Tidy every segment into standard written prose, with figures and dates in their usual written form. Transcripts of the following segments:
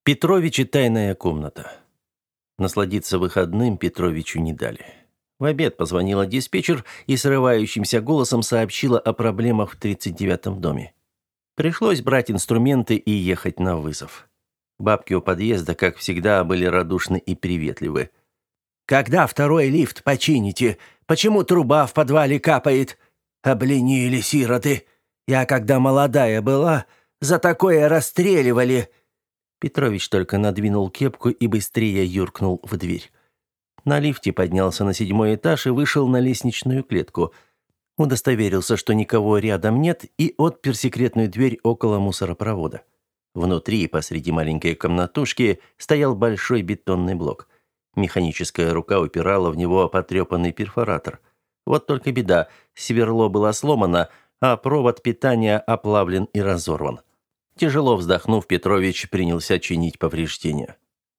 Петрович и тайная комната. Насладиться выходным Петровичу не дали. В обед позвонила диспетчер и срывающимся голосом сообщила о проблемах в 39-м доме. Пришлось брать инструменты и ехать на вызов. Бабки у подъезда, как всегда, были радушны и приветливы. «Когда второй лифт почините? Почему труба в подвале капает? Обленили сироты. Я, когда молодая была, за такое расстреливали». Петрович только надвинул кепку и быстрее юркнул в дверь. На лифте поднялся на 7-й этаж и вышел на лестничную клетку. Удостоверился, что никого рядом нет, и отпер секретную дверь около мусоропровода. Внутри, посреди маленькой комнатушки, стоял большой бетонный блок. Механическая рука упирала в него потрепанный перфоратор. Вот только беда, сверло было сломано, а провод питания оплавлен и разорван. Тяжело вздохнув, Петрович принялся чинить повреждения.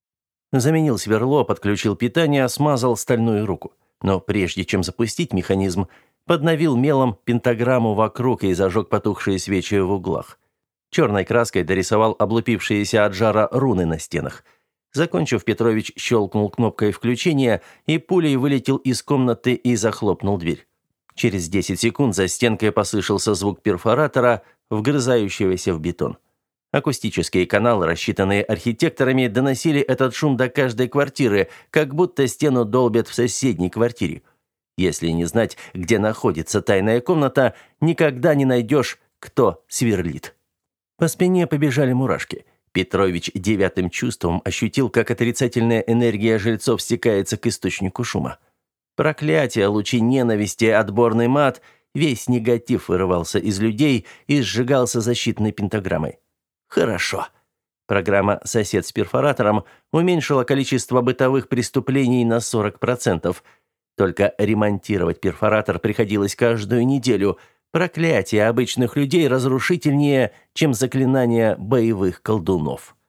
Заменил сверло, подключил питание, смазал стальную руку. Но прежде чем запустить механизм, подновил мелом пентаграмму вокруг и зажег потухшие свечи в углах. Черной краской дорисовал облупившиеся от жара руны на стенах. Закончив, Петрович щелкнул кнопкой включения и пулей вылетел из комнаты и захлопнул дверь. Через 10 секунд за стенкой послышался звук перфоратора, вгрызающегося в бетон. Акустические каналы, рассчитанные архитекторами, доносили этот шум до каждой квартиры, как будто стену долбят в соседней квартире. Если не знать, где находится тайная комната, никогда не найдешь, кто сверлит. По спине побежали мурашки. Петрович 9-м чувством ощутил, как отрицательная энергия жильцов стекается к источнику шума. Проклятие, лучи ненависти, отборный мат – весь негатив вырывался из людей и сжигался защитной пентаграммой. Хорошо. Программа «Сосед с перфоратором» уменьшила количество бытовых преступлений на 40%. Только ремонтировать перфоратор приходилось каждую неделю. Проклятие обычных людей разрушительнее, чем заклинания боевых колдунов.